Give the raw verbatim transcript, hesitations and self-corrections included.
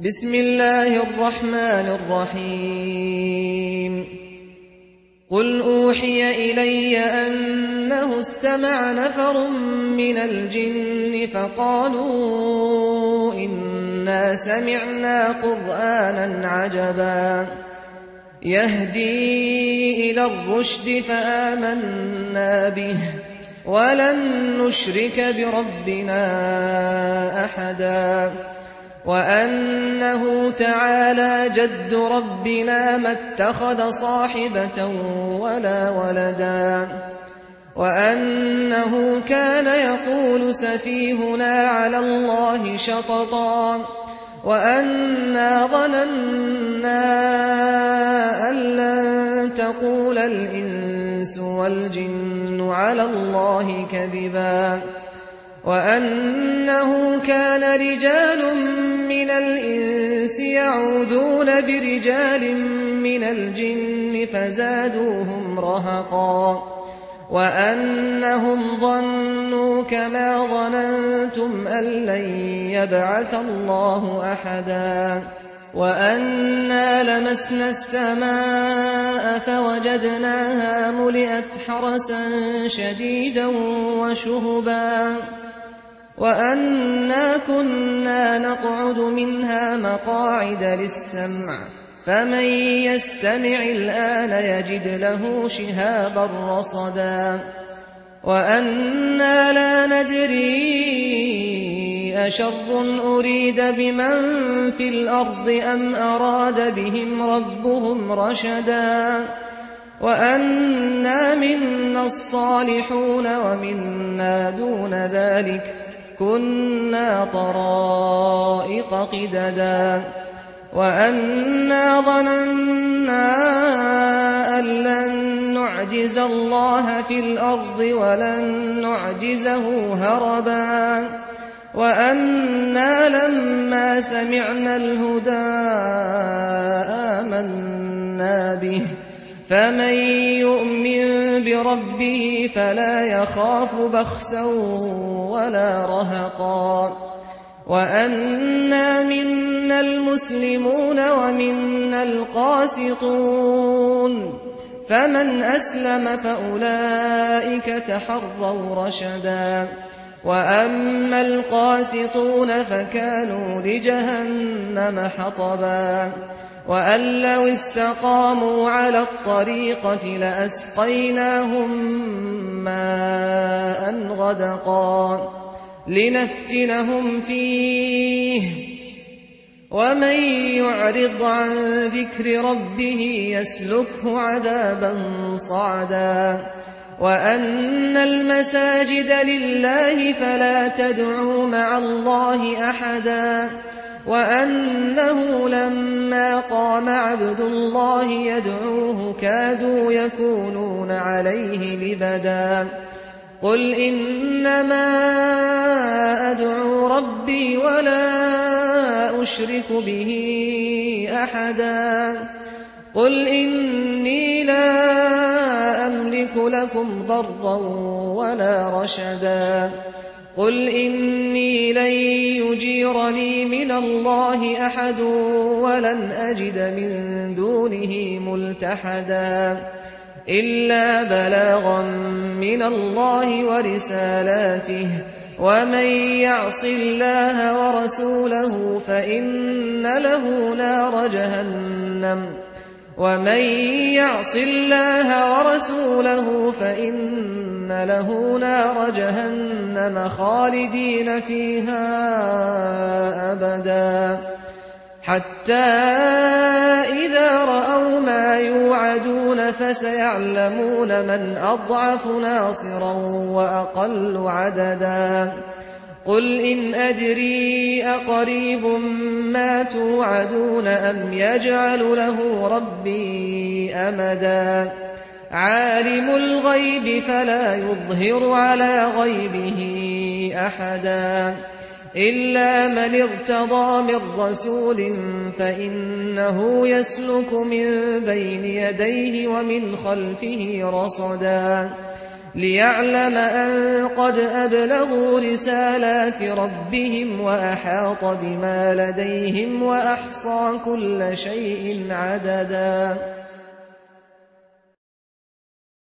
بسم الله الرحمن الرحيم قل أوحي إلي أنه استمع نفر من الجن فقالوا إنا سمعنا قرآنا عجبا يهدي إلى الرشد فآمنا به ولن نشرك بربنا أحدا وأنه تعالى جد ربنا ما اتخذ صاحبة ولا ولدا وأنه كان يقول سفيهنا على الله شططا وأنا ظننا أن لن تقول الإنس والجن على الله كذبا وأنه كان رجال من الإنس يعوذون برجال من الجن فزادوهم رهقا وأنهم ظنوا كما ظننتم أن لن يبعث الله أحدا وأنا لمسنا السماء فوجدناها ملئت حرسا شديدا وشهبا وأنا كنا نقعد منها مقاعد للسمع فمن يستمع الآن يجد له شهابا رصدا وأنا لا ندري أشر أريد بمن في الأرض أم أراد بهم ربهم رشدا وأنا منا الصالحون ومنا دون ذلك كنا طرائق قددا وأنا ظننا أن لن نعجز الله في الأرض ولن نعجزه هربا وأنا لما سمعنا الهدى آمنا به فمن يؤمن بربه فلا يخاف بخسا ولا رهقا وأنا منا المسلمون ومنا القاسطون فمن أسلم فأولئك تحروا رشدا وأما القاسطون فكانوا لجهنم حطبا وأن لو استقاموا على الطريقة لأسقيناهم ماء غدقا لنفتنهم فيه ومن يعرض عن ذكر ربه يسلكه عذابا صعدا وأن المساجد لله فلا تدعوا مع الله أحدا وأنه لما قام عبد الله يدعوه كادوا يكونون عليه لبدا قل إنما أدعو ربي ولا أشرك به أحدا قل إني لا أملك لكم ضرا ولا رشدا قل إني لن يجيرني من الله أحد ولن أجد من دونه ملتحدا إلا بلاغا من الله ورسالاته ومن يعص الله ورسوله فإن له نار جهنم ومن يعص الله ورسوله فإن له نار جهنم خالدين فيها أبدا حتى إذا رأوا ما يوعدون فسيعلمون من أضعف ناصرا وأقل عددا قل إن أدري أقريب ما توعدون أم يجعل له ربي أمدا عالم الغيب فلا يظهر على غيبه أحدا إلا من ارتضى من رسول فإنه يسلك من بين يديه ومن خلفه رصدا ليعلم أن قد أبلغوا رسالات ربهم وأحاط بما لديهم وأحصى كل شيء عددا